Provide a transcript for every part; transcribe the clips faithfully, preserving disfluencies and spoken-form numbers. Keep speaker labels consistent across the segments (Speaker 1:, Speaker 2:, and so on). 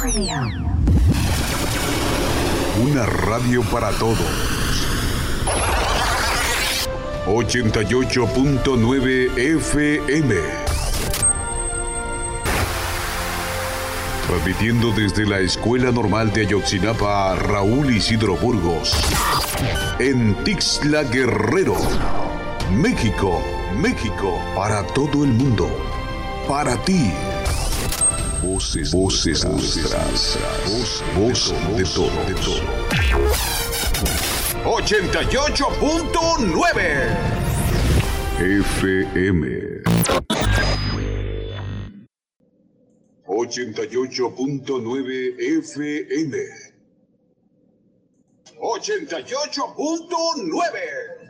Speaker 1: Una radio para todos. ochenta y ocho punto nueve F M. Transmitiendo desde la Escuela Normal de Ayotzinapa, Raúl Isidro Burgos. En Tixla Guerrero, México, México, para todo el mundo, para ti. Voces, voces nuestras, voz de todo, de todo. ochenta y ocho punto nueve F M. ochenta y ocho punto nueve F M. ochenta y ocho punto nueve.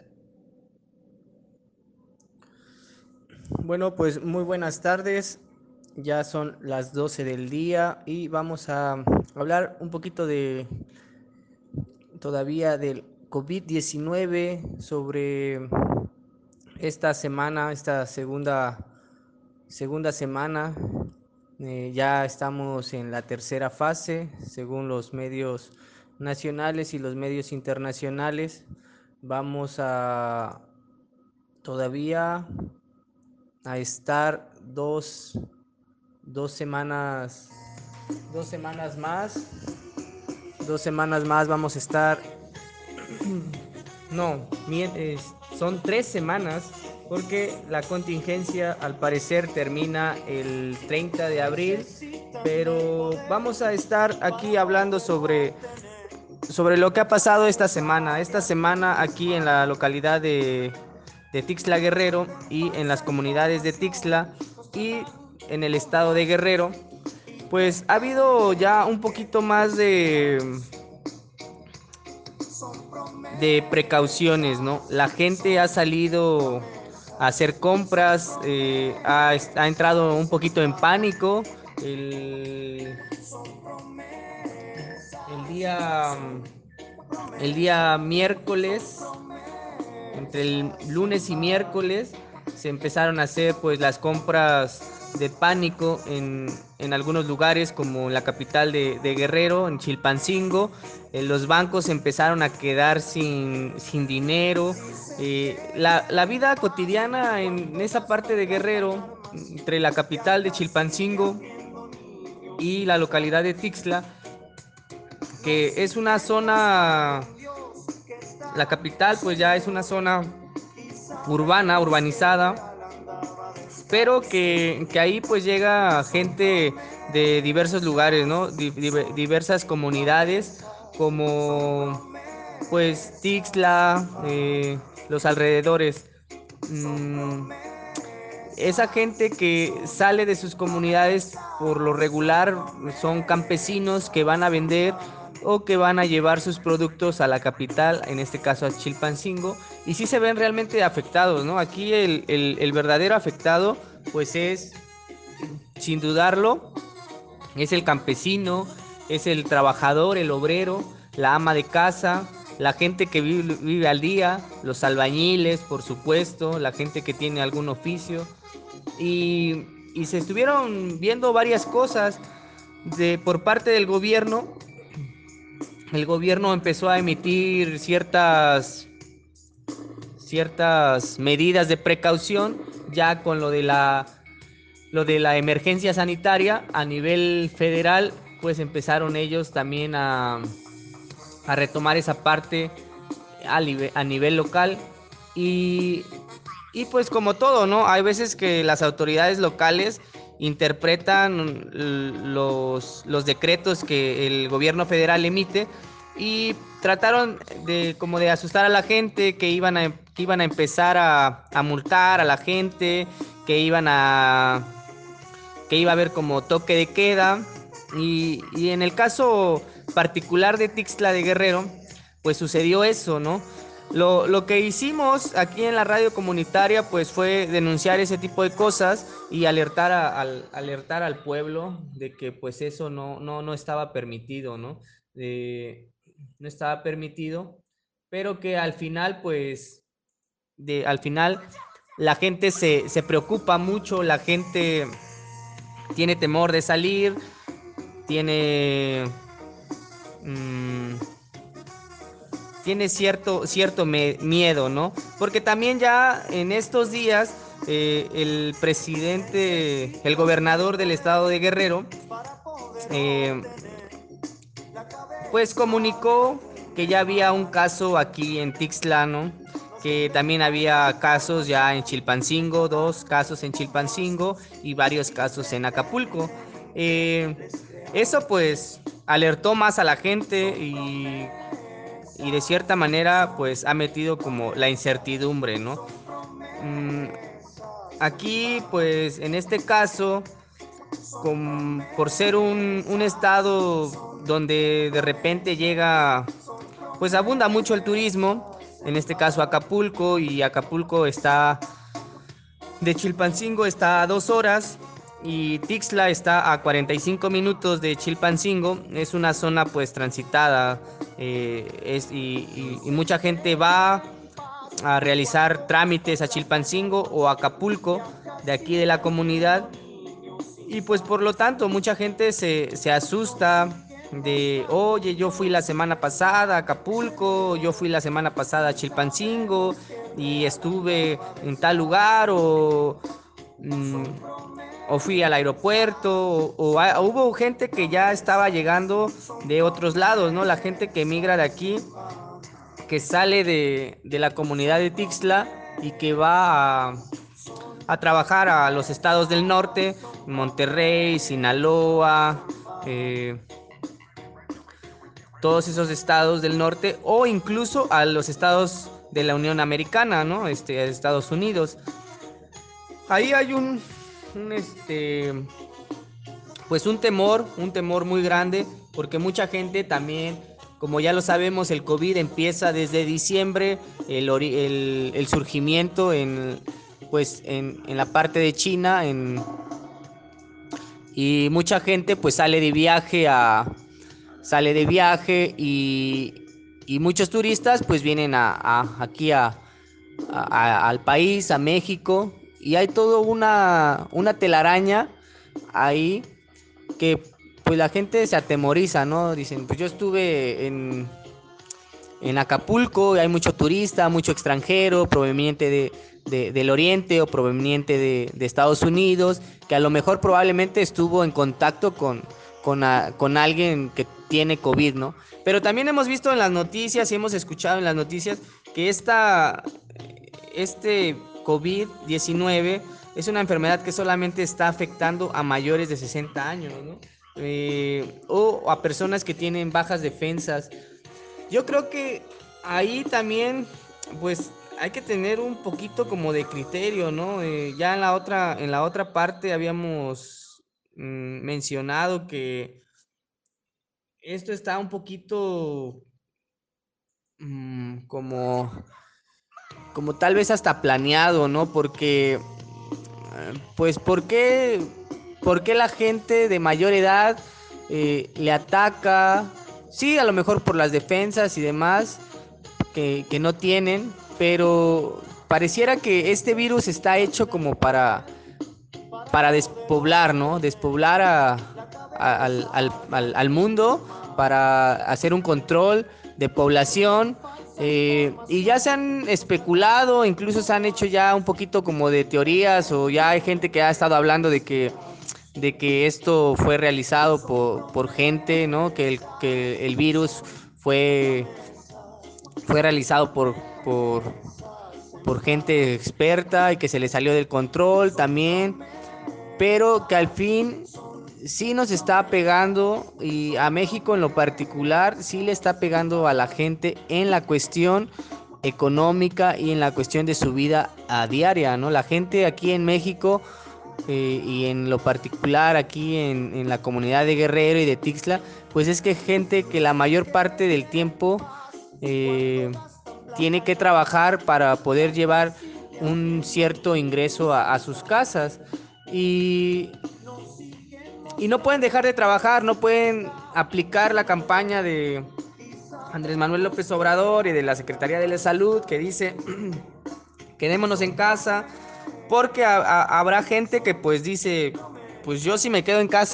Speaker 2: Bueno, pues muy buenas tardes. Ya son las doce del día y vamos a hablar un poquito de todavía del COVID diecinueve, sobre esta semana, esta segunda, segunda semana. Eh, ya estamos en la tercera fase, según los medios nacionales y los medios internacionales. Vamos a todavía a estar dos, dos semanas, dos semanas más, dos semanas más vamos a estar, no, son tres semanas, porque la contingencia al parecer termina el treinta de abril, pero vamos a estar aquí hablando sobre, sobre lo que ha pasado esta semana, esta semana aquí en la localidad de, de Tixla Guerrero y en las comunidades de Tixla y en el estado de Guerrero. Pues ha habido ya un poquito más de de precauciones, ¿no? La gente ha salido a hacer compras, eh, ha, ha entrado un poquito en pánico. El, el día el día miércoles, entre el lunes y miércoles, se empezaron a hacer pues las compras de pánico en, en algunos lugares, como en la capital de, de Guerrero, en Chilpancingo. Eh, los bancos empezaron a quedar sin, sin dinero. Eh, la, la vida cotidiana en esa parte de Guerrero, entre la capital de Chilpancingo y la localidad de Tixla, que es una zona, la capital pues ya es una zona urbana, urbanizada, pero que, que ahí pues llega gente de diversos lugares, ¿no? Di, di, diversas comunidades, como pues Tixla, eh, los alrededores. Mm, esa gente que sale de sus comunidades, por lo regular son campesinos que van a vender o que van a llevar sus productos a la capital, en este caso a Chilpancingo, y sí se ven realmente afectados, ¿no? Aquí el, el, el verdadero afectado pues es, sin dudarlo, es el campesino, es el trabajador, el obrero, la ama de casa, la gente que vive, vive al día, los albañiles, por supuesto, la gente que tiene algún oficio. Y, y se estuvieron viendo varias cosas de, por parte del gobierno. El gobierno empezó a emitir ciertas, ciertas medidas de precaución, ya con lo de la, lo de la emergencia sanitaria a nivel federal. Pues empezaron ellos también a, a retomar esa parte a, a nivel local. Y, y pues como todo, ¿no? Hay veces que las autoridades locales interpretan los, los decretos que el gobierno federal emite, y trataron de como de asustar a la gente, que iban a, que iban a empezar a, a multar a la gente, que iban a que iba a haber como toque de queda. Y, y en el caso particular de Tixla de Guerrero, pues sucedió eso, ¿no? Lo, lo que hicimos aquí en la radio comunitaria pues fue denunciar ese tipo de cosas y alertar, a, al, alertar al pueblo de que pues eso no, no, no estaba permitido, ¿no? Eh, no estaba permitido, pero que al final pues, de, al final la gente se, se preocupa mucho, la gente tiene temor de salir, tiene mmm, tiene cierto, cierto me, miedo, ¿no? Porque también ya en estos días eh, el presidente, el gobernador del estado de Guerrero, eh, pues comunicó que ya había un caso aquí en Tixla, ¿no? Que también había casos ya en Chilpancingo, dos casos en Chilpancingo y varios casos en Acapulco. Eh, eso pues alertó más a la gente y, y de cierta manera pues ha metido como la incertidumbre, ¿no? Mm, aquí pues en este caso, con, por ser un, un estado donde de repente llega, pues abunda mucho el turismo, en este caso Acapulco, y Acapulco está, de Chilpancingo está a dos horas, y Tixla está a cuarenta y cinco minutos de Chilpancingo. Es una zona pues transitada, eh, es, y, y, y mucha gente va a realizar trámites a Chilpancingo o a Acapulco, de aquí de la comunidad. Y pues por lo tanto mucha gente se, se asusta de, oye, yo fui la semana pasada a Acapulco, yo fui la semana pasada a Chilpancingo y estuve en tal lugar, o, mm, o fui al aeropuerto, o, o a- hubo gente que ya estaba llegando de otros lados, ¿no? La gente que migra de aquí, que sale de, de la comunidad de Tixla y que va a a trabajar a los estados del norte, Monterrey, Sinaloa, eh, todos esos estados del norte, o incluso a los estados de la Unión Americana, ¿no? Este, Estados Unidos. Ahí hay un, un este, pues un temor, un temor muy grande, porque mucha gente también, como ya lo sabemos, el COVID empieza desde diciembre, el, el, el surgimiento en, pues en, en la parte de China, en, y mucha gente pues sale de viaje a sale de viaje y, y muchos turistas pues vienen a, a aquí a, a, al país, a México, y hay todo una una telaraña ahí que pues la gente se atemoriza, ¿no? Dicen, pues yo estuve en en Acapulco, hay mucho turista, mucho extranjero proveniente de, de, del oriente o proveniente de, de Estados Unidos, que a lo mejor probablemente estuvo en contacto con, con, a, con alguien que tiene COVID, ¿no? Pero también hemos visto en las noticias y hemos escuchado en las noticias que esta, este COVID diecinueve es una enfermedad que solamente está afectando a mayores de sesenta años, ¿no? Eh, o a personas que tienen bajas defensas. Yo creo que ahí también, pues, hay que tener un poquito como de criterio, ¿no? Eh, ya en la otra, en la otra parte habíamos mm, mencionado que esto está un poquito mm, como, como tal vez hasta planeado, ¿no? Porque, eh, pues, ¿por qué, por qué la gente de mayor edad eh, le ataca? Sí, a lo mejor por las defensas y demás, que, que no tienen, pero pareciera que este virus está hecho como para, para despoblar, ¿no? Despoblar a, a, al, al, al, al mundo, para hacer un control de población. Eh, y ya se han especulado, incluso se han hecho ya un poquito como de teorías, o ya hay gente que ha estado hablando de que de que esto fue realizado por, por gente, ¿no? Que el, que el virus fue fue realizado por, por, por gente experta y que se le salió del control también, pero que al fin sí nos está pegando, y a México en lo particular sí le está pegando a la gente en la cuestión económica y en la cuestión de su vida a diaria, ¿no? La gente aquí en México, eh, y en lo particular aquí en, en la comunidad de Guerrero y de Tixla, pues es que gente que la mayor parte del tiempo eh, tiene que trabajar para poder llevar un cierto ingreso a, a sus casas, y, y no pueden dejar de trabajar, no pueden aplicar la campaña de Andrés Manuel López Obrador y de la Secretaría de la Salud, que dice quedémonos en casa, porque a, a, habrá gente que pues dice, pues yo si me quedo en casa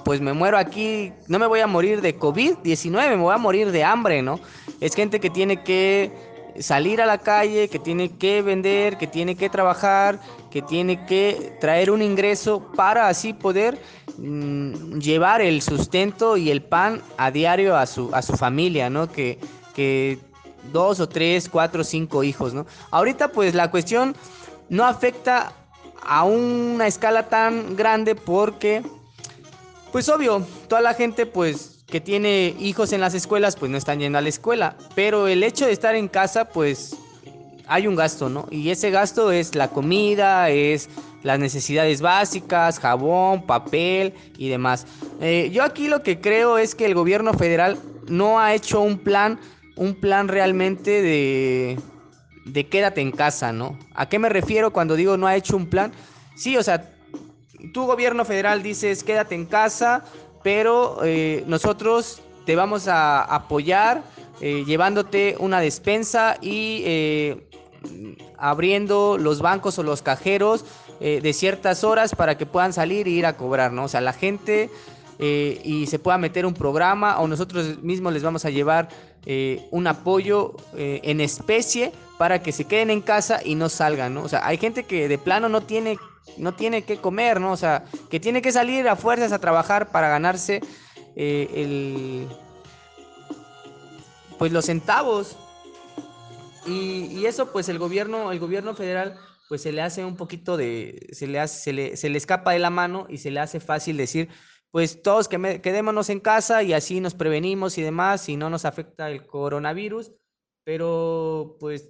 Speaker 2: pues me muero aquí, no me voy a morir de COVID diecinueve, me voy a morir de hambre, ¿no? Es gente que tiene que salir a la calle, que tiene que vender, que tiene que trabajar, que tiene que traer un ingreso para así poder mmm, llevar el sustento y el pan a diario a su, a su familia, ¿no? Que, que dos o tres, cuatro, cinco hijos, ¿no? Ahorita pues la cuestión no afecta a una escala tan grande porque, pues obvio, toda la gente pues que tiene hijos en las escuelas pues no están yendo a la escuela, pero el hecho de estar en casa pues hay un gasto, ¿no? Y ese gasto es la comida, es las necesidades básicas, jabón, papel y demás. Eh, yo aquí lo que creo es que el gobierno federal no ha hecho un plan, un plan realmente de, de quédate en casa, ¿no? ¿A qué me refiero cuando digo no ha hecho un plan? Sí, o sea, tu gobierno federal dices quédate en casa, pero eh, nosotros te vamos a apoyar eh, llevándote una despensa y eh, abriendo los bancos o los cajeros eh, de ciertas horas para que puedan salir e ir a cobrar, ¿no? O sea, la gente eh, y se pueda meter un programa o nosotros mismos les vamos a llevar eh, un apoyo eh, en especie para que se queden en casa y no salgan, ¿no? O sea, hay gente que de plano no tiene no tiene que comer, ¿no? O sea, que tiene que salir a fuerzas a trabajar para ganarse eh, el pues los centavos. Y, y eso pues el gobierno, el gobierno federal pues se le hace un poquito de, se le, hace, se le, se le escapa de la mano y se le hace fácil decir, pues todos que me, quedémonos en casa y así nos prevenimos y demás y no nos afecta el coronavirus, pero pues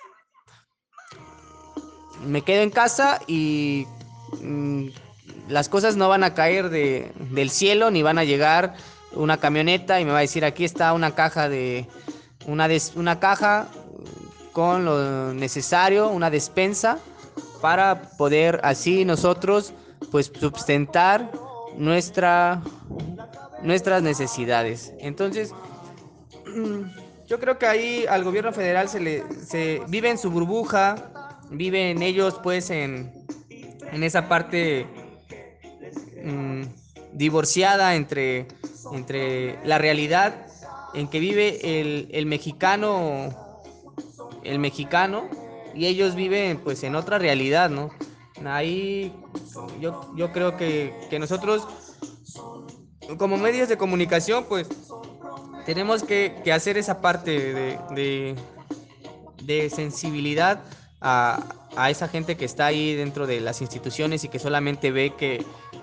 Speaker 2: me quedo en casa y mmm, las cosas no van a caer de, del cielo ni van a llegar una camioneta y me va a decir aquí está una caja de una, des, una caja con lo necesario, una despensa para poder así nosotros pues sustentar nuestra nuestras necesidades. Entonces yo creo que ahí al gobierno federal se le se vive en su burbuja, viven ellos pues en en esa parte mmm, divorciada entre entre la realidad en que vive el, el mexicano el mexicano y ellos viven pues en otra realidad, ¿no? Ahí yo, yo creo que, que nosotros como medios de comunicación pues tenemos que, que hacer esa parte de, de, de sensibilidad a, a esa gente que está ahí dentro de las instituciones y que solamente ve que,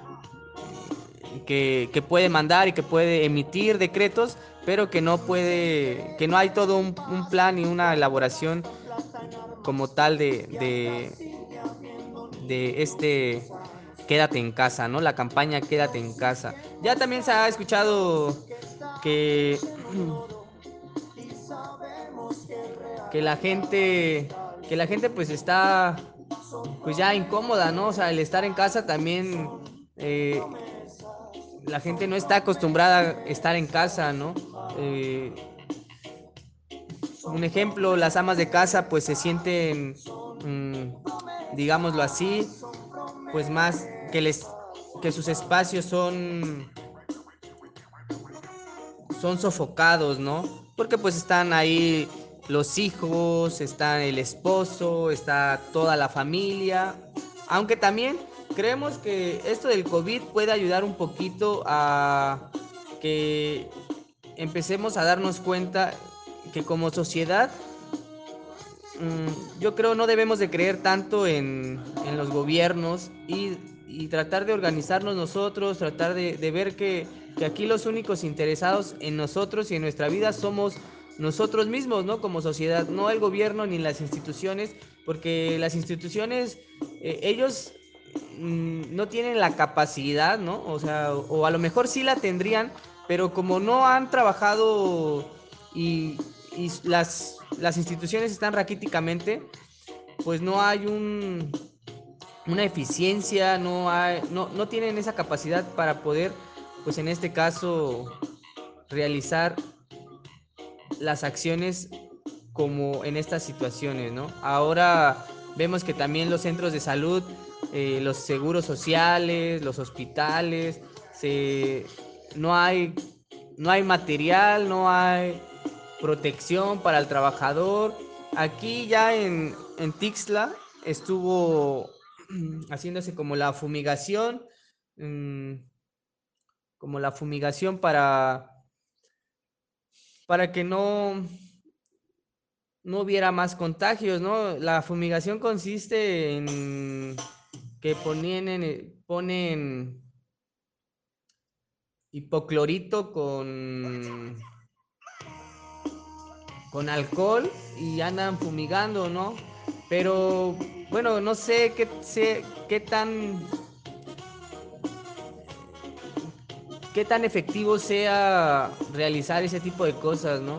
Speaker 2: que, que puede mandar y que puede emitir decretos, pero que no puede, que no hay todo un, un plan y una elaboración como tal de, de, de este quédate en casa, ¿no? La campaña quédate en casa. Ya también se ha escuchado que, que la gente, que la gente pues está pues ya incómoda, ¿no? O sea, el estar en casa también, eh, la gente no está acostumbrada a estar en casa, ¿no? Eh, un ejemplo, las amas de casa pues se sienten, mmm, digámoslo así, pues más que les que sus espacios son son sofocados, ¿no? Porque pues están ahí los hijos, está el esposo, está toda la familia, aunque también creemos que esto del COVID puede ayudar un poquito a que empecemos a darnos cuenta que como sociedad mmm, yo creo no debemos de creer tanto en, en los gobiernos y, y tratar de organizarnos nosotros, tratar de, de ver que, que aquí los únicos interesados en nosotros y en nuestra vida somos nosotros mismos, ¿no? Como sociedad, no el gobierno ni las instituciones, porque las instituciones, eh, ellos mmm, no tienen la capacidad, ¿no? O sea, o, o a lo mejor sí la tendrían, pero como no han trabajado y, y las, las instituciones están raquíticamente, pues no hay un, una eficiencia, no, hay, no, no tienen esa capacidad para poder, pues en este caso, realizar las acciones como en estas situaciones, ¿no? Ahora vemos que también los centros de salud, eh, los seguros sociales, los hospitales, se, no hay, no hay material, no hay protección para el trabajador. Aquí ya en, en Tixla estuvo haciéndose como la fumigación, mmm, como la fumigación para, para que no, no hubiera más contagios, ¿no? La fumigación consiste en que ponen, ponen hipoclorito con, con alcohol y andan fumigando, ¿no? Pero bueno, no sé qué, sé, qué tan qué tan efectivo sea realizar ese tipo de cosas, ¿no?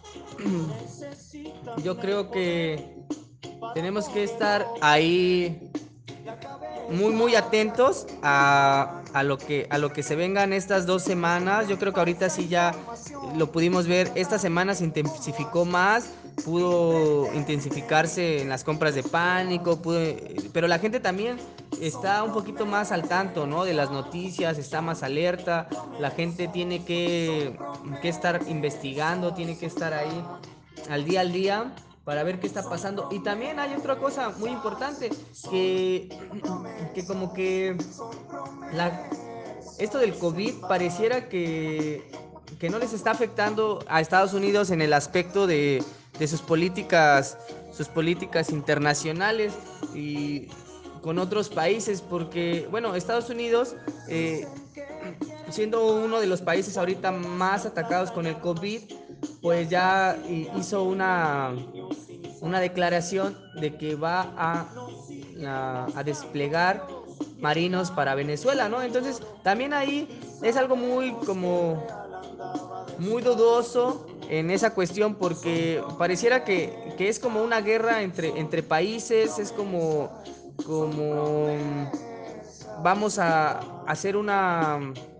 Speaker 2: Yo creo que tenemos que estar ahí muy muy atentos a, a lo que a lo que se vengan estas dos semanas. Yo creo que ahorita sí ya lo pudimos ver. Esta semana se intensificó más, pudo intensificarse en las compras de pánico, pudo, pero la gente también está un poquito más al tanto, ¿no? De las noticias, está más alerta. La gente tiene que, que estar investigando, tiene que estar ahí al día al día para ver qué está pasando. Y también hay otra cosa muy importante, que, que como que la, esto del COVID pareciera que, que no les está afectando a Estados Unidos en el aspecto de, de sus políticas, sus políticas internacionales y con otros países, porque, bueno, Estados Unidos, eh, siendo uno de los países ahorita más atacados con el COVID, pues ya hizo una, una declaración de que va a, a, a desplegar marinos para Venezuela, ¿no? Entonces, también ahí es algo muy como muy dudoso en esa cuestión, porque pareciera que, que es como una guerra entre, entre países, es como, como vamos a hacer una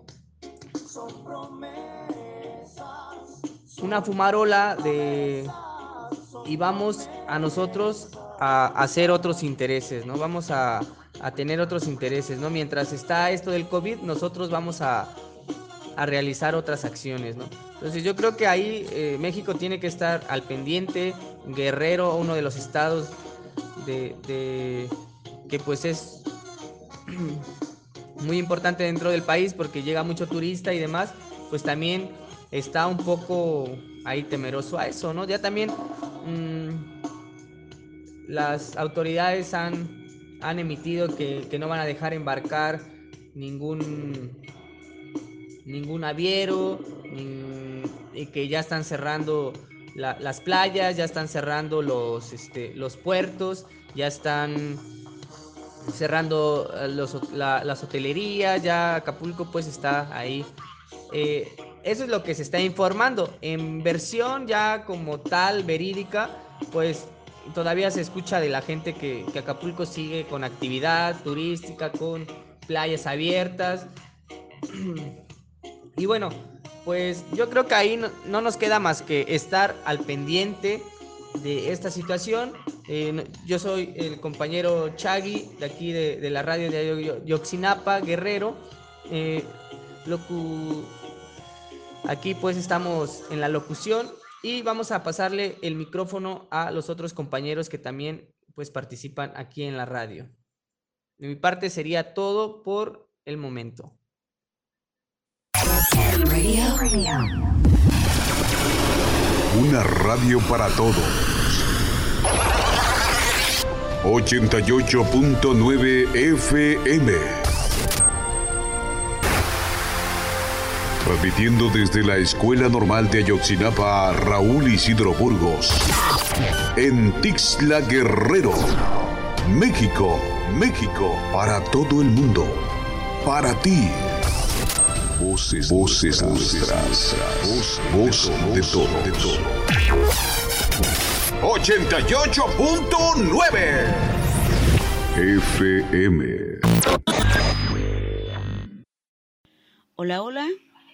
Speaker 2: una fumarola de y vamos a nosotros a hacer otros intereses, ¿no? Vamos a, a tener otros intereses, ¿no? Mientras está esto del COVID, nosotros vamos a, a realizar otras acciones, ¿no? Entonces yo creo que ahí eh, México tiene que estar al pendiente. Guerrero, uno de los estados de, de que pues es muy importante dentro del país porque llega mucho turista y demás, pues también está un poco ahí temeroso a eso, ¿no? Ya también mmm, las autoridades han, han emitido que, que no van a dejar embarcar ningún ningún naviero, ni, y que ya están cerrando la, las playas, ya están cerrando los, este, los puertos, ya están cerrando los, la, las hotelerías, ya Acapulco pues está ahí. Eh, eso es lo que se está informando. En versión ya como tal, verídica, pues todavía se escucha de la gente que, que Acapulco sigue con actividad turística, con playas abiertas. Y bueno, pues yo creo que ahí no, no nos queda más que estar al pendiente de esta situación. Eh, yo soy el compañero Chagui de aquí de, de la radio de Ayotzinapa, Guerrero. Eh, locu... Aquí pues estamos en la locución y vamos a pasarle el micrófono a los otros compañeros que también pues participan aquí en la radio. De mi parte sería todo por el momento.
Speaker 1: Una radio para todos. ochenta y ocho punto nueve F M. Transmitiendo desde la Escuela Normal de Ayotzinapa, Raúl Isidro Burgos. En Tixla Guerrero, México, México, para todo el mundo. Para ti. Voces, voces nuestras. Voz, voz de todo, de todo. ochenta y ocho punto nueve F M.
Speaker 3: Hola, hola.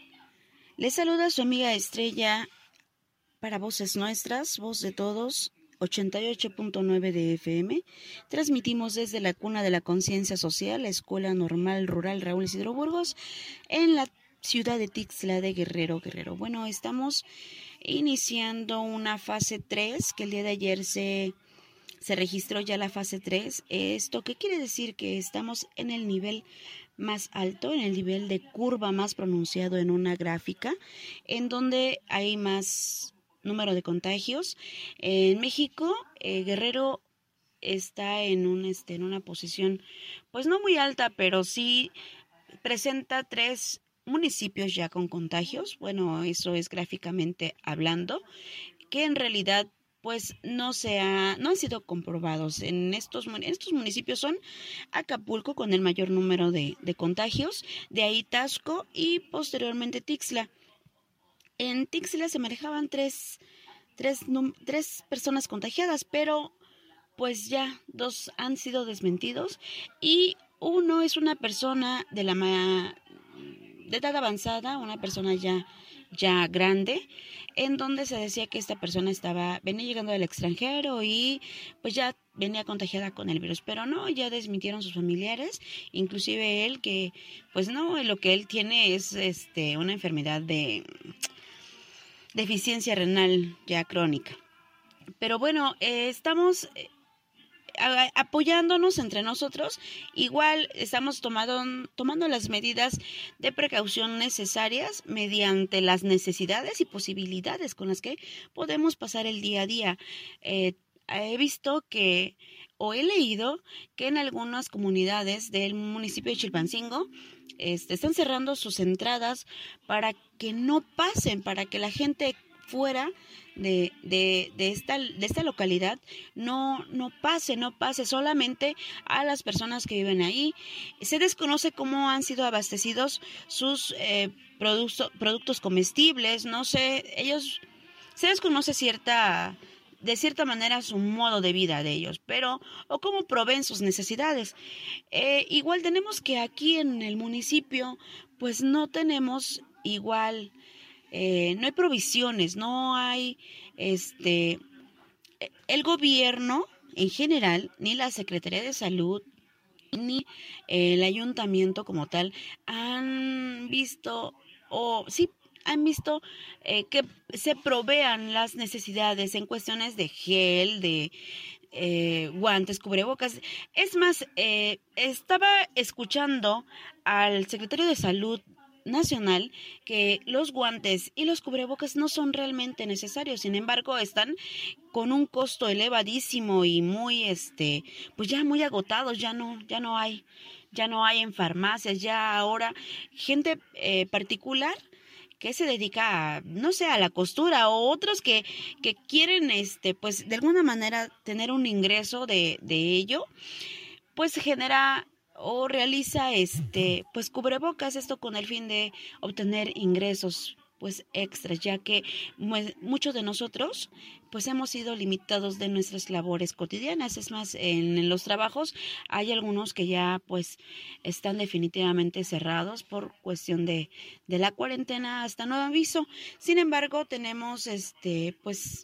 Speaker 3: Les saluda su amiga Estrella para Voces Nuestras, voz de todos, ochenta y ocho punto nueve de F M. Transmitimos desde la cuna de la conciencia social, la Escuela Normal Rural Raúl Isidro Burgos, en la ciudad de Tixla de Guerrero, Guerrero. Bueno, estamos iniciando una fase tres, que el día de ayer se, se registró ya la fase tres. ¿Esto qué quiere decir? Que estamos en el nivel más alto, en el nivel de curva más pronunciado en una gráfica, en donde hay más número de contagios. En México, eh, Guerrero está en, un, este, en una posición, pues no muy alta, pero sí presenta tres municipios ya con contagios. Bueno, eso es gráficamente hablando, que en realidad pues no se ha, no han sido comprobados. En estos, en estos municipios son Acapulco con el mayor número de, de contagios, de ahí Taxco y posteriormente Tixla. En Tixla se manejaban tres, tres, tres personas contagiadas, pero pues ya dos han sido desmentidos y uno es una persona de la ma- de edad avanzada, una persona ya, ya grande, en donde se decía que esta persona estaba, venía llegando del extranjero y pues ya venía contagiada con el virus, pero no, ya desmintieron sus familiares, inclusive él, que pues no, lo que él tiene es este una enfermedad de deficiencia renal ya crónica. Pero bueno, eh, estamos eh, a, apoyándonos entre nosotros. Igual estamos tomando, tomando las medidas de precaución necesarias mediante las necesidades y posibilidades con las que podemos pasar el día a día. Eh, he visto que, o he leído que en algunas comunidades del municipio de Chilpancingo Este, están cerrando sus entradas para que no pasen, para que la gente fuera de, de, de, esta, de esta localidad no, no pase, no pase solamente a las personas que viven ahí. Se desconoce cómo han sido abastecidos sus eh, producto, productos comestibles, no sé, ellos, se desconoce cierta... de cierta manera su modo de vida de ellos, pero o cómo proveen sus necesidades. Eh, igual tenemos que aquí en el municipio, pues no tenemos igual, eh, no hay provisiones, no hay, este, el gobierno en general, ni la Secretaría de Salud, ni el ayuntamiento como tal, han visto, o sí, han visto eh, que se provean las necesidades en cuestiones de gel, de eh, guantes, cubrebocas. Es más, eh, estaba escuchando al secretario de Salud Nacional que los guantes y los cubrebocas no son realmente necesarios, sin embargo están con un costo elevadísimo y muy este pues ya muy agotados, ya no ya no hay ya no hay en farmacias, ya ahora gente eh, particular que se dedica a, no sé, a la costura, o otros que, que quieren, este, pues, de alguna manera tener un ingreso de, de ello, pues genera o realiza, este, pues, cubrebocas, esto con el fin de obtener ingresos, pues, extras, ya que pues, muchos de nosotros, pues, hemos sido limitados de nuestras labores cotidianas. Es más, en los trabajos hay algunos que ya, pues, están definitivamente cerrados por cuestión de, de la cuarentena hasta nuevo aviso. Sin embargo, tenemos, este, pues,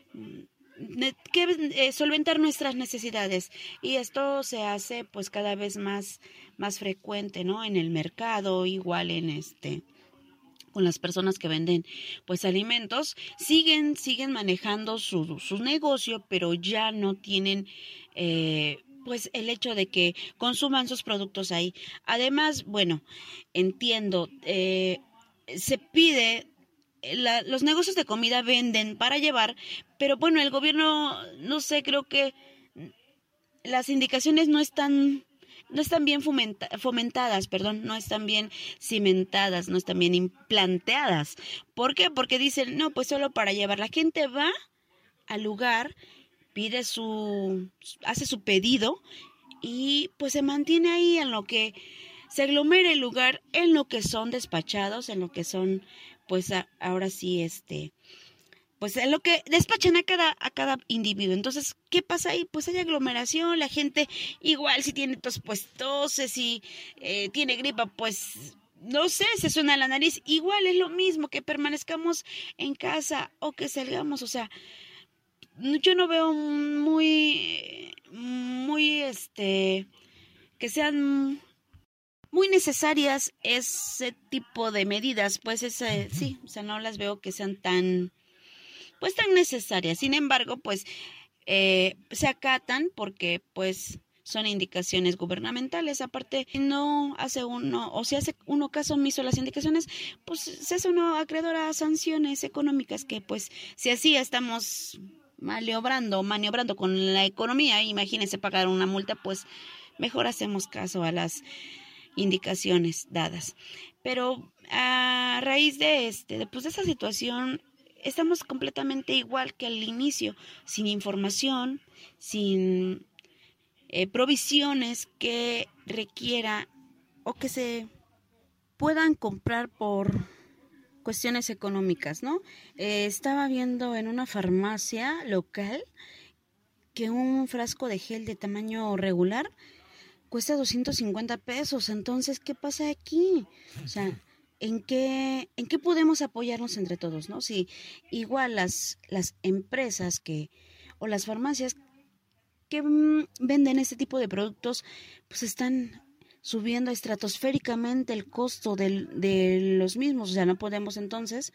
Speaker 3: que eh, solventar nuestras necesidades, y esto se hace, pues, cada vez más, más frecuente, ¿no? En el mercado, igual en este... con las personas que venden pues alimentos, siguen, siguen manejando su, su negocio, pero ya no tienen eh, pues el hecho de que consuman sus productos ahí. Además, bueno, entiendo, eh, se pide, la, los negocios de comida venden para llevar, pero bueno, el gobierno, no sé, creo que las indicaciones no están... no están bien fomenta, fomentadas, perdón, no están bien cimentadas, no están bien implanteadas. ¿Por qué? Porque dicen, no, pues solo para llevar. La gente va al lugar, pide su, hace su pedido y pues se mantiene ahí en lo que se aglomera el lugar, en lo que son despachados, en lo que son, pues a, ahora sí, este... pues en lo que despachan a cada, a cada individuo. Entonces, ¿qué pasa ahí? Pues hay aglomeración, la gente igual si tiene tos, pues tose, si eh, tiene gripa, pues no sé, se suena la nariz. Igual es lo mismo que permanezcamos en casa o que salgamos, o sea, yo no veo muy, muy, este, que sean muy necesarias ese tipo de medidas, pues ese, sí, o sea, no las veo que sean tan, pues tan necesarias. Sin embargo, pues eh, se acatan porque, pues, son indicaciones gubernamentales. Aparte, si no hace uno, o si hace uno caso omiso a las indicaciones, pues se hace uno acreedor a sanciones económicas que, pues, si así estamos maniobrando, maniobrando con la economía, imagínense pagar una multa, pues mejor hacemos caso a las indicaciones dadas. Pero a raíz de este, de, pues, de esa situación, estamos completamente igual que al inicio, sin información, sin Eh, provisiones que requiera o que se puedan comprar por cuestiones económicas, ¿no? Eh, estaba viendo en una farmacia local que un frasco de gel de tamaño regular cuesta doscientos cincuenta pesos. Entonces, ¿qué pasa aquí? O sea, ¿en qué, en qué podemos apoyarnos entre todos, ¿no? Si igual las, las empresas que o las farmacias que mmm, venden este tipo de productos, pues están subiendo estratosféricamente el costo del, de los mismos. O sea, no podemos entonces,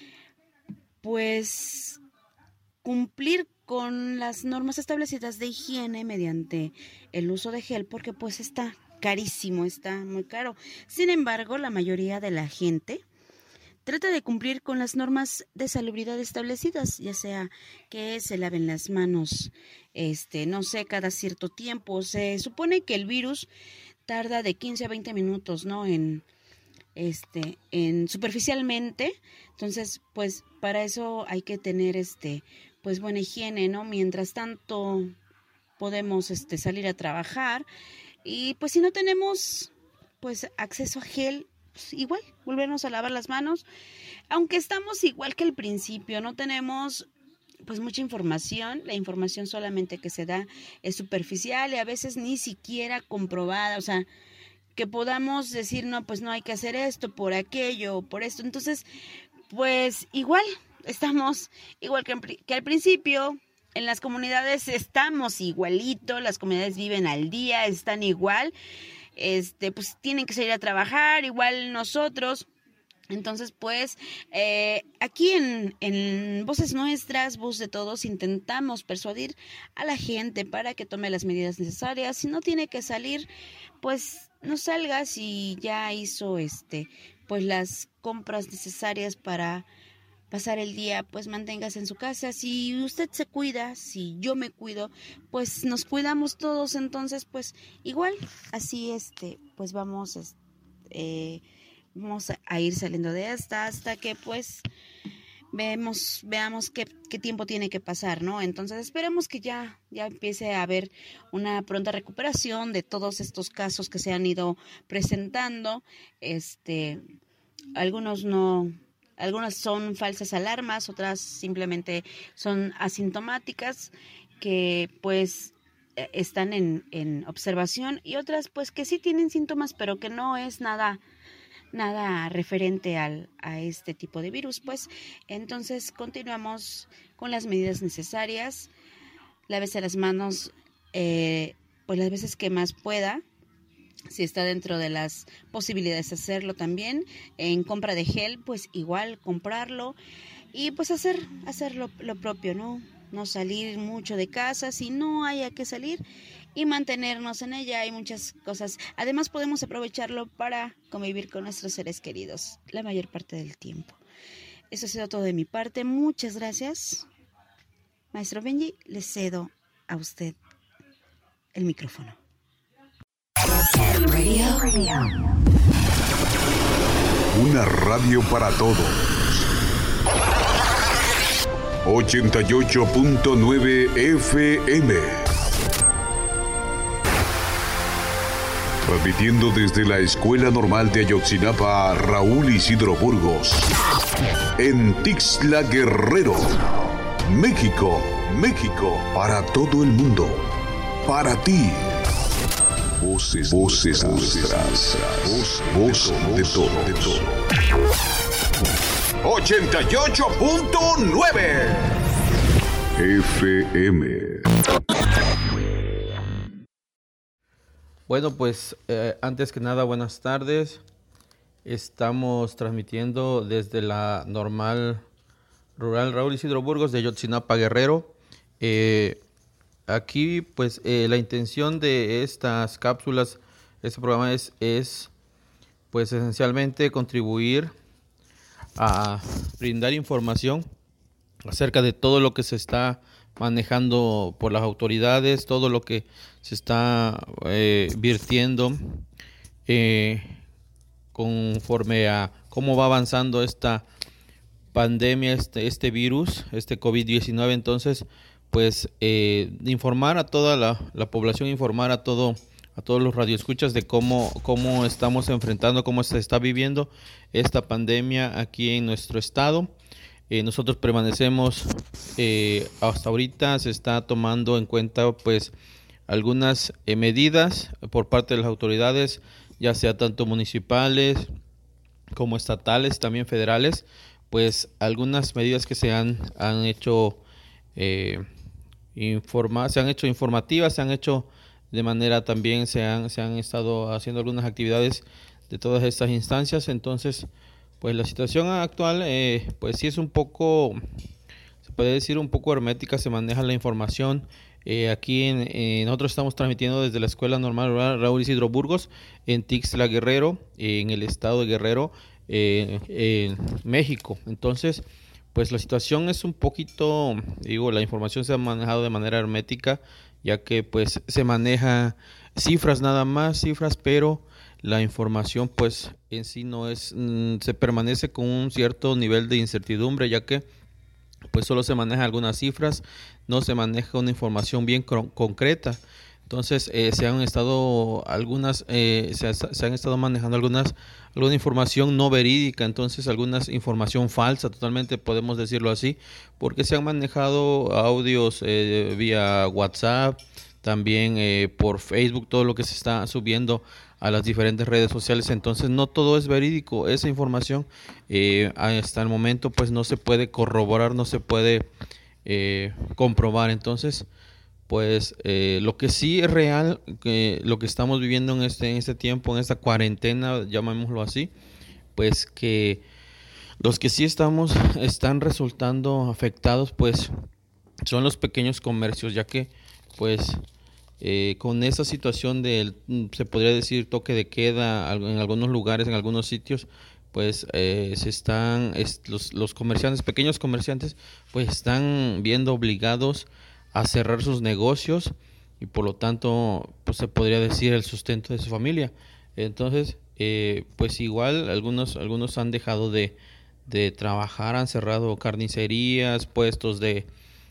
Speaker 3: pues, cumplir con las normas establecidas de higiene mediante el uso de gel, porque pues está carísimo, está muy caro. Sin embargo, la mayoría de la gente trata de cumplir con las normas de salubridad establecidas, ya sea que se laven las manos, este, no sé, cada cierto tiempo. Se supone que el virus tarda de quince a veinte minutos, ¿no? En, este, en superficialmente. Entonces, pues, para eso hay que tener, este, pues, buena higiene, ¿no? Mientras tanto, podemos, este, salir a trabajar y, pues, si no tenemos, pues, acceso a gel, pues igual, volvernos a lavar las manos, aunque estamos igual que al principio, no tenemos pues mucha información, la información solamente que se da es superficial y a veces ni siquiera comprobada, o sea, que podamos decir, no, pues no hay que hacer esto, por aquello, por esto. Entonces, pues igual, estamos igual que, que al principio. En las comunidades estamos igualito, las comunidades viven al día, están igual. Este, pues tienen que salir a trabajar, igual nosotros. Entonces, pues, eh, aquí en, en Voces Nuestras, Voz de Todos, intentamos persuadir a la gente para que tome las medidas necesarias. Si no tiene que salir, pues, no salga. Si ya hizo, este, pues, las compras necesarias para pasar el día, pues manténgase en su casa. Si usted se cuida, si yo me cuido, pues nos cuidamos todos. Entonces, pues igual, así este, pues vamos, eh, vamos a ir saliendo de esta hasta que pues vemos, veamos qué, qué tiempo tiene que pasar, ¿no? Entonces esperemos que ya, ya empiece a haber una pronta recuperación de todos estos casos que se han ido presentando. Este, algunos no. Algunas son falsas alarmas, otras simplemente son asintomáticas que pues están en, en observación y otras pues que sí tienen síntomas pero que no es nada, nada referente al, a este tipo de virus. Pues entonces continuamos con las medidas necesarias, lávese las manos eh, pues las veces que más pueda. Si está dentro de las posibilidades de hacerlo también, en compra de gel, pues igual comprarlo y pues hacer, hacer lo, lo propio, ¿no? No salir mucho de casa si no haya que salir y mantenernos en ella. Hay muchas cosas. Además podemos aprovecharlo para convivir con nuestros seres queridos la mayor parte del tiempo. Eso ha sido todo de mi parte. Muchas gracias. Maestro Benji, le cedo a usted el micrófono.
Speaker 1: Una radio para todos. ochenta y ocho punto nueve F M. Transmitiendo desde la Escuela Normal de Ayotzinapa, Raúl Isidro Burgos. En Tixla Guerrero, México, México, para todo el mundo. Para ti. Voces, voces nuestras, voz de todo, de todo. ochenta y ocho punto nueve. F M.
Speaker 4: Bueno, pues eh, antes que nada, buenas tardes. Estamos transmitiendo desde la normal rural Raúl Isidro Burgos de Ayotzinapa, Guerrero. Eh, aquí, pues, eh, la intención de estas cápsulas, este programa es, es, pues, esencialmente contribuir a brindar información acerca de todo lo que se está manejando por las autoridades, todo lo que se está eh, virtiendo eh, conforme a cómo va avanzando esta pandemia, este, este virus, este COVID diecinueve. Entonces, pues eh, informar a toda la, la población, informar a todo a todos los radioescuchas de cómo, cómo estamos enfrentando, cómo se está viviendo esta pandemia aquí en nuestro estado. Eh, nosotros permanecemos, eh, hasta ahorita se está tomando en cuenta pues algunas eh, medidas por parte de las autoridades, ya sea tanto municipales como estatales, también federales, pues algunas medidas que se han, han hecho eh, informa, se han hecho informativas, se han hecho de manera también, se han, se han estado haciendo algunas actividades de todas estas instancias. Entonces, pues la situación actual, eh, pues sí es un poco, se puede decir un poco hermética, se maneja la información. Eh, aquí en, en nosotros estamos transmitiendo desde la Escuela Normal Rural Raúl Isidro Burgos en Tixla Guerrero, eh, en el estado de Guerrero, eh, en México. Entonces, pues la situación es un poquito, digo, la información se ha manejado de manera hermética, ya que pues se maneja cifras nada más, cifras, pero la información pues en sí no es, mmm, se permanece con un cierto nivel de incertidumbre, ya que pues solo se manejan algunas cifras, no se maneja una información bien cron- concreta. Entonces eh, se han estado algunas, eh, se, se han estado manejando algunas, alguna información no verídica, entonces algunas información falsa, totalmente podemos decirlo así, porque se han manejado audios eh, vía WhatsApp, también eh, por Facebook, todo lo que se está subiendo a las diferentes redes sociales. Entonces no todo es verídico, esa información eh, hasta el momento pues no se puede corroborar, no se puede eh, comprobar. Entonces pues eh, lo que sí es real, que lo que estamos viviendo en este, en este tiempo, en esta cuarentena, llamémoslo así, pues que los que sí estamos, están resultando afectados pues son los pequeños comercios, ya que pues Eh, con esa situación del, se podría decir, toque de queda en algunos lugares, en algunos sitios, pues eh, se están, es, los, los comerciantes, pequeños comerciantes, pues están viendo obligados a cerrar sus negocios y por lo tanto, pues se podría decir el sustento de su familia. Entonces, eh, pues igual algunos, algunos han dejado de, de trabajar, han cerrado carnicerías, puestos de,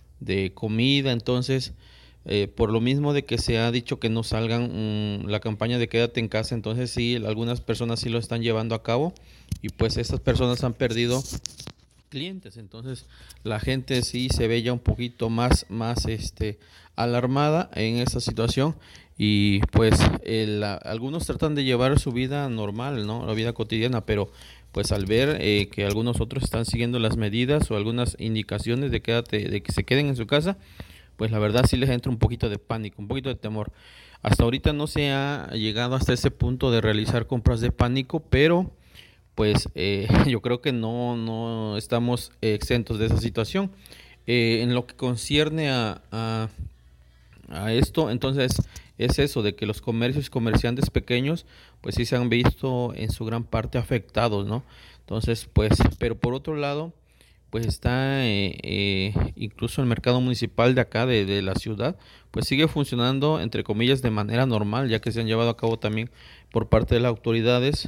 Speaker 4: de comida. Entonces, Eh, por lo mismo de que se ha dicho que no salgan, mmm, la campaña de quédate en casa, entonces sí, algunas personas sí lo están llevando a cabo y pues estas personas han perdido clientes. Entonces la gente sí se ve ya un poquito más, más este, alarmada en esta situación y pues el, algunos tratan de llevar su vida normal, ¿no? La vida cotidiana, pero pues al ver eh, que algunos otros están siguiendo las medidas o algunas indicaciones de, quédate, de que se queden en su casa, pues la verdad sí les entra un poquito de pánico, un poquito de temor. Hasta ahorita no se ha llegado hasta ese punto de realizar compras de pánico, pero pues eh, yo creo que no, no estamos exentos de esa situación. Eh, en lo que concierne a, a, a esto, entonces es eso, de que los comercios y comerciantes pequeños pues sí se han visto en su gran parte afectados, ¿no? Entonces pues, pero por otro lado, pues está eh, eh, incluso el mercado municipal de acá, de, de la ciudad, pues sigue funcionando, entre comillas, de manera normal, ya que se han llevado a cabo también por parte de las autoridades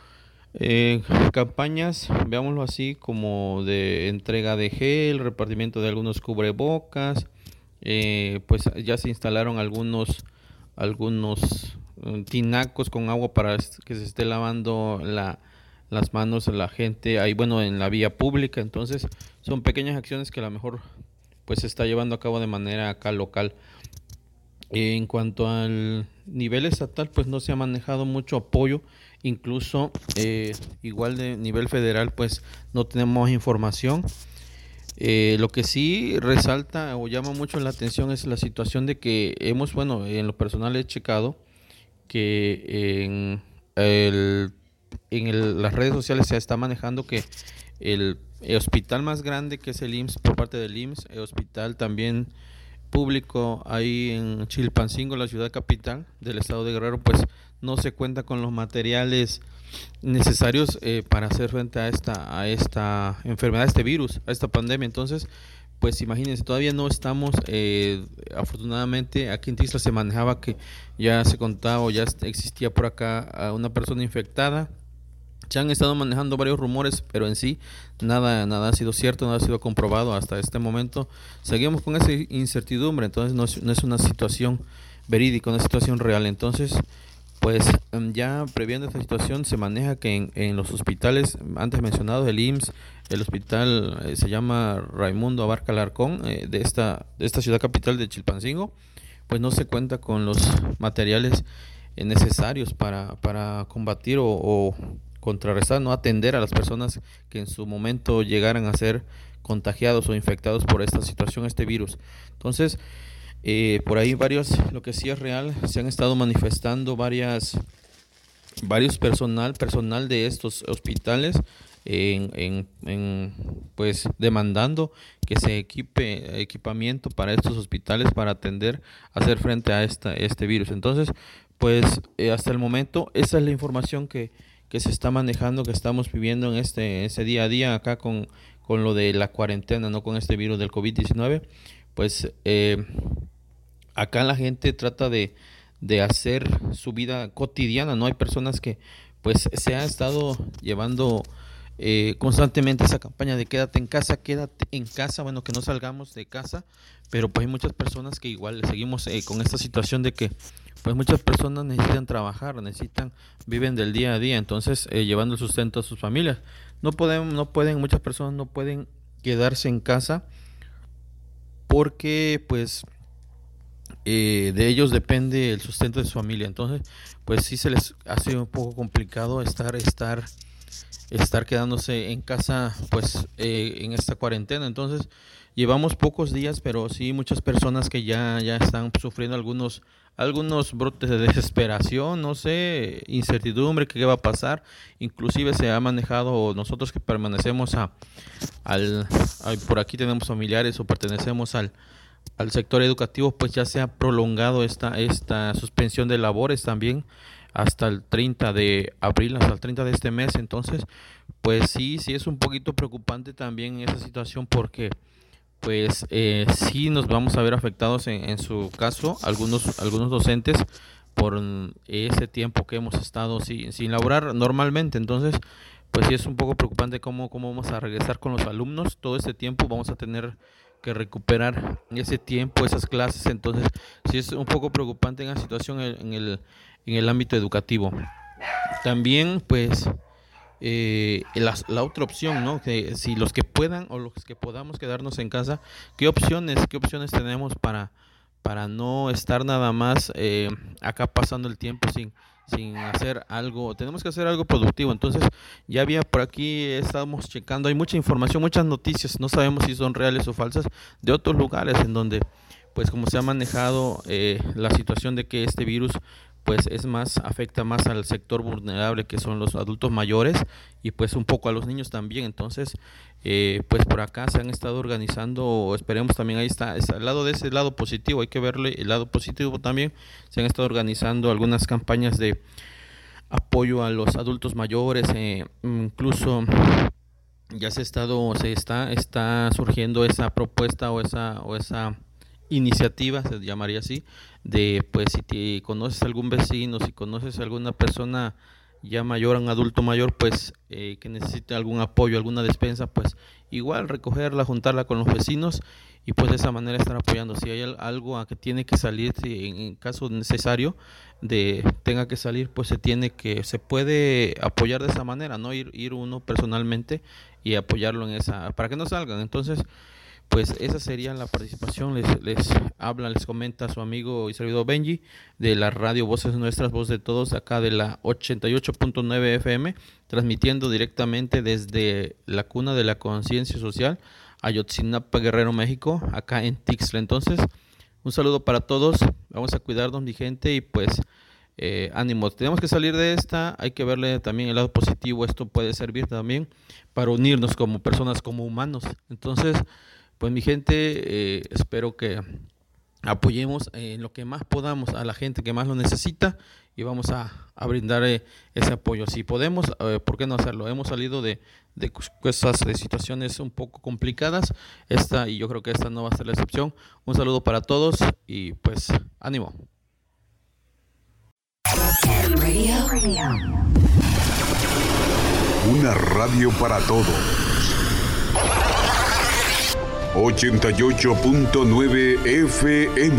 Speaker 4: eh, campañas, veámoslo así, como de entrega de gel, repartimiento de algunos cubrebocas, eh, pues ya se instalaron algunos, algunos eh, tinacos con agua para que se esté lavando la las manos a la gente ahí, bueno, en la vía pública. Entonces son pequeñas acciones que a lo mejor pues se está llevando a cabo de manera acá local. En cuanto al nivel estatal, pues no se ha manejado mucho apoyo, incluso eh, igual de nivel federal pues no tenemos información. Eh, lo que sí resalta o llama mucho la atención es la situación de que hemos, bueno, en lo personal he checado que en, el, en el- las redes sociales se está manejando que el, el hospital más grande, que es el I M S S, por parte del I M S S, el hospital también público ahí en Chilpancingo, la ciudad capital del estado de Guerrero, pues no se cuenta con los materiales necesarios eh, para hacer frente a esta a esta enfermedad, a este virus, a esta pandemia. Entonces, pues imagínense, todavía no estamos, eh, afortunadamente aquí en Tixla se manejaba que ya se contaba o ya existía por acá a una persona infectada. Se han estado manejando varios rumores, pero en sí nada, nada ha sido cierto, nada ha sido comprobado hasta este momento. Seguimos con esa incertidumbre, entonces no es, no es una situación verídica, una situación real. Entonces, pues ya previendo esta situación se maneja que en, en los hospitales antes mencionados, el I M S S, el hospital eh, se llama Raimundo Abarca Alarcón, eh, de esta de esta ciudad capital de Chilpancingo, pues no se cuenta con los materiales eh, necesarios para, para combatir o, o contrarrestar, no atender a las personas que en su momento llegaran a ser contagiados o infectados por esta situación, este virus. Entonces, eh, por ahí varios, lo que sí es real, se han estado manifestando varias, varios personal, personal de estos hospitales en, en, en pues demandando que se equipe equipamiento para estos hospitales para atender, hacer frente a esta, este virus. Entonces, pues eh, hasta el momento esa es la información que, que se está manejando, que estamos viviendo en este ese día a día acá con, con lo de la cuarentena, no con este virus del COVID diecinueve. Pues eh, acá la gente trata de, de hacer su vida cotidiana, ¿no? Hay personas que pues se ha estado llevando eh, constantemente esa campaña de quédate en casa, quédate en casa, bueno, que no salgamos de casa, pero pues hay muchas personas que igual seguimos eh, con esta situación de que pues muchas personas necesitan trabajar, necesitan, viven del día a día, entonces eh, llevando el sustento a sus familias. No pueden, no pueden, muchas personas no pueden quedarse en casa porque pues eh, de ellos depende el sustento de su familia. Entonces, pues sí se les hace un poco complicado estar, estar, estar quedándose en casa, pues eh, en esta cuarentena. Entonces, llevamos pocos días, pero sí muchas personas que ya, ya están sufriendo algunos, algunos brotes de desesperación, no sé, incertidumbre, qué va a pasar. Inclusive se ha manejado, nosotros que permanecemos a, al, a, por aquí tenemos familiares o pertenecemos al al sector educativo, pues ya se ha prolongado esta, esta suspensión de labores también hasta el treinta de abril, hasta el treinta de este mes. Entonces, pues sí, sí es un poquito preocupante también esa situación porque pues eh, sí nos vamos a ver afectados en, en su caso, algunos, algunos docentes por ese tiempo que hemos estado sin, sin laborar normalmente. Entonces, pues sí es un poco preocupante cómo, cómo vamos a regresar con los alumnos. Todo este tiempo vamos a tener que recuperar ese tiempo, esas clases. Entonces sí es un poco preocupante en la situación en el, en el ámbito educativo. También pues eh, la, la otra opción, ¿no? Que si los que puedan o los que podamos quedarnos en casa, ¿qué opciones, qué opciones tenemos para, para no estar nada más eh, acá pasando el tiempo sin sin hacer algo? Tenemos que hacer algo productivo. Entonces ya había por aquí, estábamos checando, hay mucha información, muchas noticias, no sabemos si son reales o falsas, de otros lugares en donde pues como se ha manejado eh, la situación de que este virus pues es más, afecta más al sector vulnerable, que son los adultos mayores, y pues un poco a los niños también. Entonces eh, pues por acá se han estado organizando, esperemos también, ahí está, está al lado de ese lado positivo, hay que verle el lado positivo también. Se han estado organizando algunas campañas de apoyo a los adultos mayores, eh, incluso ya se ha estado, se está, está surgiendo esa propuesta o esa, o esa iniciativa, se llamaría así, de pues si te conoces algún vecino, si conoces alguna persona ya mayor, un adulto mayor, pues eh, que necesite algún apoyo, alguna despensa, pues igual recogerla, juntarla con los vecinos y pues de esa manera estar apoyando. Si hay algo a que tiene que salir, si en, en caso necesario de tenga que salir, pues se tiene que, se puede apoyar de esa manera, no ir, ir uno personalmente y apoyarlo en esa, para que no salgan. Entonces pues esa sería la participación. Les, les habla, les comenta su amigo y servidor Benji de la radio Voces Nuestras, Voz de Todos, acá de la ochenta y ocho punto nueve F M, transmitiendo directamente desde la cuna de la conciencia social Ayotzinapa, Guerrero, México, acá en Tixla. Entonces, un saludo para todos, vamos a cuidarnos, mi gente, y pues eh, ánimo, tenemos que salir de esta, hay que verle también el lado positivo, esto puede servir también para unirnos como personas, como humanos. Entonces, pues mi gente, eh, espero que apoyemos en lo que más podamos a la gente que más lo necesita y vamos a, a brindar eh, ese apoyo. Si podemos, eh, ¿por qué no hacerlo? Hemos salido de, de esas de situaciones un poco complicadas, esta y yo creo que esta no va a ser la excepción. Un saludo para todos y pues ánimo.
Speaker 1: Una radio para todos. ochenta y ocho punto nueve F M.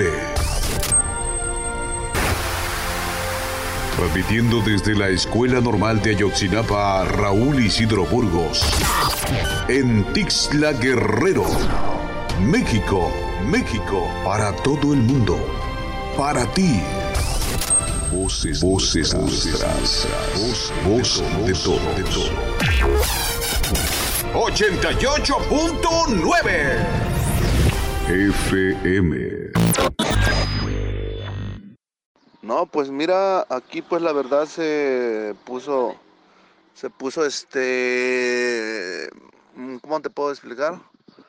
Speaker 1: Transmitiendo desde la Escuela Normal de Ayotzinapa Raúl Isidro Burgos. En Tixla, Guerrero, México, México, para todo el mundo. Para ti. Voces, voces nuestras. Voz, voz de todo, de todo. ochenta y ocho punto nueve F M.
Speaker 5: No, pues mira, aquí pues la verdad se puso, se puso este, ¿cómo te puedo explicar?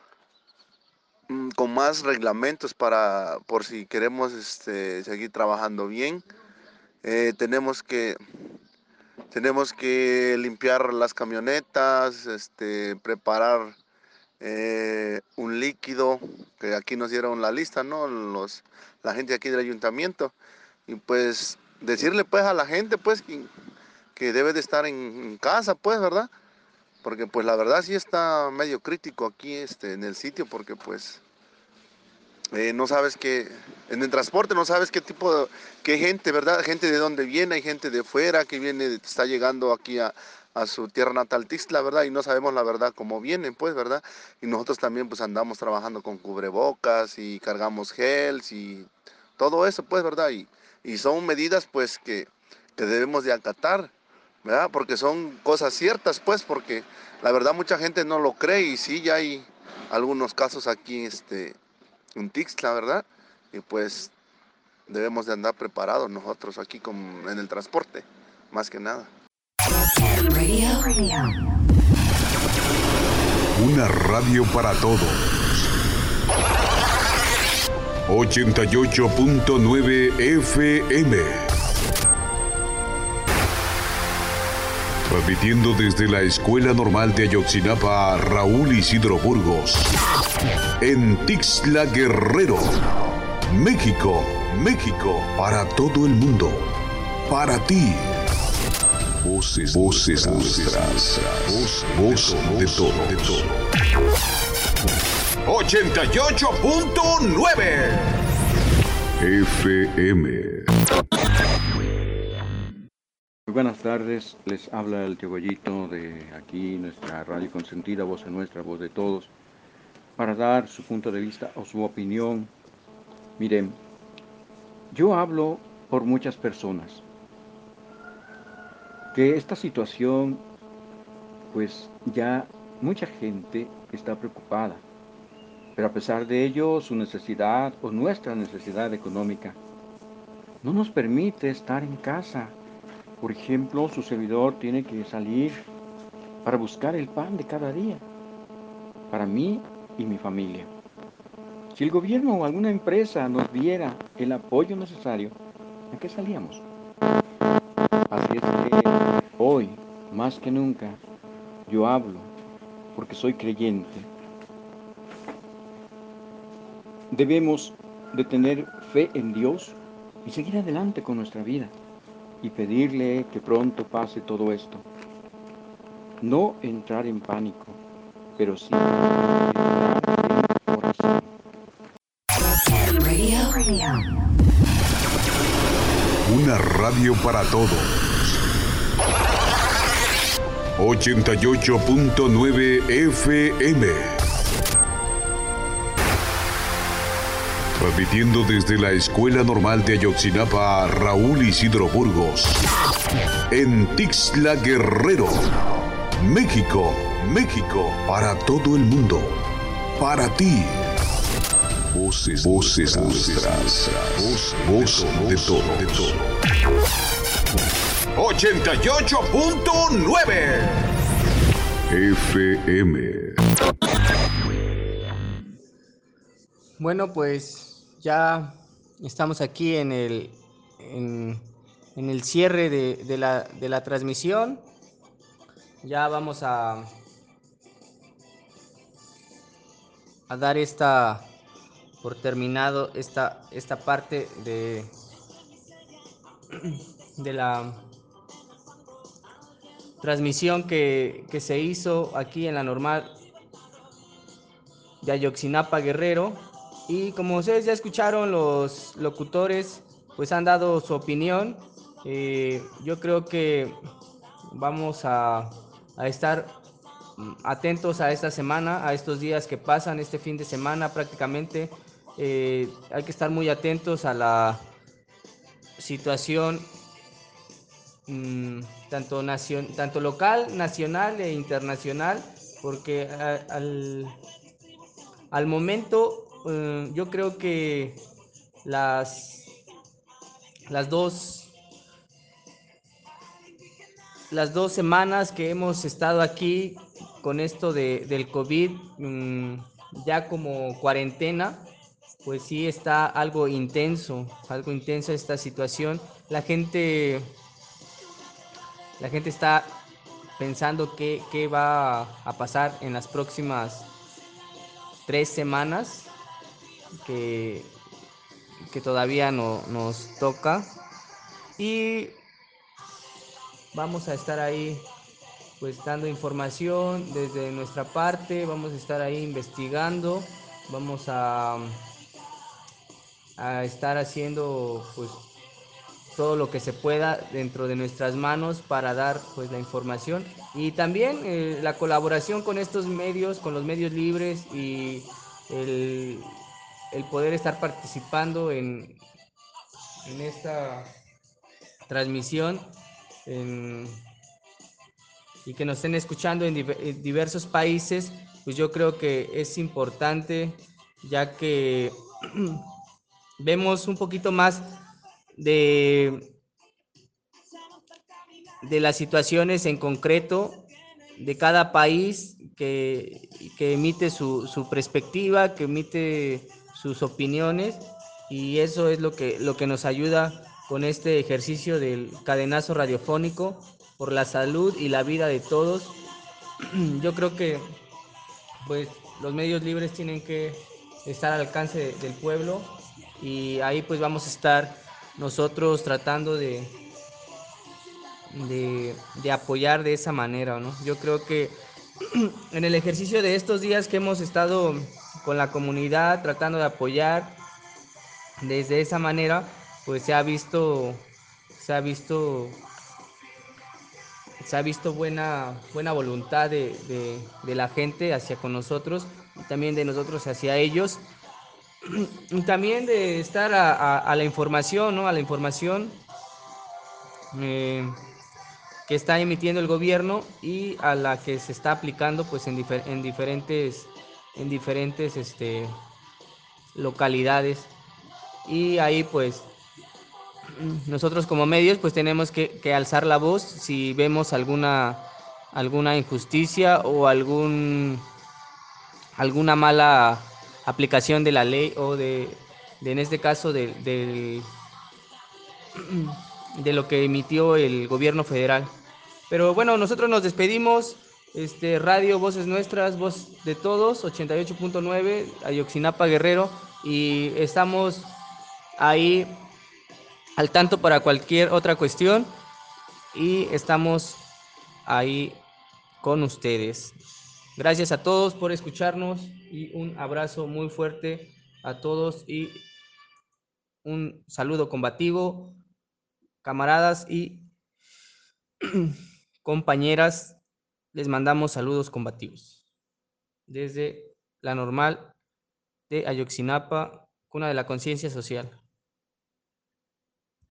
Speaker 5: Con más reglamentos para, por si queremos este, seguir trabajando bien, eh, tenemos que, tenemos que limpiar las camionetas, este, preparar eh, un líquido, que aquí nos dieron la lista, ¿no? Los, la gente aquí del ayuntamiento. Y pues decirle pues a la gente pues que, que debe de estar en, en casa pues, ¿verdad? Porque pues la verdad sí está medio crítico aquí este, en el sitio, porque pues eh, no sabes que, en el transporte no sabes qué tipo de, qué gente, ¿verdad? Gente de dónde viene, hay gente de fuera que viene, está llegando aquí a, a su tierra natal Tixla, ¿verdad? Y no sabemos la verdad cómo vienen pues, ¿verdad? Y nosotros también pues andamos trabajando con cubrebocas y cargamos gels y todo eso pues, ¿verdad? Y Y son medidas pues que, que debemos de acatar, ¿verdad? Porque son cosas ciertas pues, porque la verdad mucha gente no lo cree y sí, ya hay algunos casos aquí este, en Tixla, ¿verdad? Y pues debemos de andar preparados nosotros aquí con, en el transporte, más que nada.
Speaker 1: Una radio para todos. ochenta y ocho punto nueve F M. Transmitiendo desde la Escuela Normal de Ayotzinapa Raúl Isidro Burgos. En Tixla, Guerrero, México, México, para todo el mundo. Para ti. Voces, voces nuestras. Voz, voz de todo, de todo. ochenta y ocho punto nueve F M.
Speaker 6: Muy buenas tardes, les habla el tío Goyito de aquí, nuestra radio consentida, voz de nuestra, voz de todos, para dar su punto de vista o su opinión. Miren, yo hablo por muchas personas, que esta situación, pues ya mucha gente está preocupada. Pero a pesar de ello, su necesidad o nuestra necesidad económica no nos permite estar en casa. Por ejemplo, su servidor tiene que salir para buscar el pan de cada día, para mí y mi familia. Si el gobierno o alguna empresa nos diera el apoyo necesario, ¿a qué salíamos? Así es que hoy, más que nunca, yo hablo porque soy creyente. Debemos de tener fe en Dios y seguir adelante con nuestra vida y pedirle que pronto pase todo esto. No entrar en pánico, pero sí entrar en oración.
Speaker 1: Una radio para todos. ochenta y ocho punto nueve F M. Transmitiendo desde la Escuela Normal de Ayotzinapa Raúl Isidro Burgos. En Tixla, Guerrero, México, México, para todo el mundo. para ti. Voces, voces nuestras, voz, voz de todo, de todo. ochenta y ocho punto nueve F M.
Speaker 2: Bueno, pues ya estamos aquí en el, en, en el cierre de, de, la, de la transmisión. Ya vamos a, a dar esta por terminado esta, esta parte de, de la transmisión que, que se hizo aquí en la normal de Ayotzinapa, Guerrero. Y como ustedes ya escucharon, los locutores pues han dado su opinión. Eh, yo creo que vamos a, a estar atentos a esta semana, a estos días que pasan, este fin de semana prácticamente. Eh, hay que estar muy atentos a la situación mmm, tanto, nacion, tanto local, nacional e internacional, porque a, al, al momento eh, yo creo que las, las dos las dos semanas que hemos estado aquí con esto de, del COVID, mmm, ya como cuarentena, pues sí está algo intenso, algo intenso esta situación. La gente, la gente está pensando qué, qué va a pasar en las próximas tres semanas que, que todavía no, nos toca. Y vamos a estar ahí pues dando información desde nuestra parte, vamos a estar ahí investigando, vamos a, a estar haciendo pues todo lo que se pueda dentro de nuestras manos para dar pues la información y también eh, la colaboración con estos medios, con los medios libres y el, el poder estar participando en, en esta transmisión en, y que nos estén escuchando en, diver, en diversos países, pues yo creo que es importante, ya que vemos un poquito más de, de las situaciones en concreto de cada país que, que emite su, su perspectiva, que emite sus opiniones, y eso es lo que, lo que nos ayuda con este ejercicio del cadenazo radiofónico por la salud y la vida de todos. Yo creo que pues los medios libres tienen que estar al alcance de, del pueblo, y ahí pues vamos a estar nosotros tratando de, de, de apoyar de esa manera, ¿no? Yo creo que en el ejercicio de estos días que hemos estado con la comunidad tratando de apoyar desde esa manera, pues se ha visto se ha visto se ha visto buena buena voluntad de, de, de la gente hacia con nosotros y también de nosotros hacia ellos, y también de estar a, a, a la información, ¿no? A la información eh, que está emitiendo el gobierno y a la que se está aplicando pues en, difer en diferentes en diferentes este, localidades. Y ahí pues nosotros como medios pues tenemos que, que alzar la voz si vemos alguna alguna injusticia o algún alguna mala aplicación de la ley o de, de en este caso de, de, de lo que emitió el gobierno federal. Pero bueno, nosotros nos despedimos. Este, Radio Voces Nuestras, voz de todos, ochenta y ocho punto nueve, Ayotzinapa, Guerrero, y estamos ahí al tanto para cualquier otra cuestión y estamos ahí con ustedes. Gracias a todos por escucharnos y un abrazo muy fuerte a todos y un saludo combativo, camaradas y compañeras. Les mandamos saludos combativos desde la normal de Ayotzinapa, cuna de la conciencia social.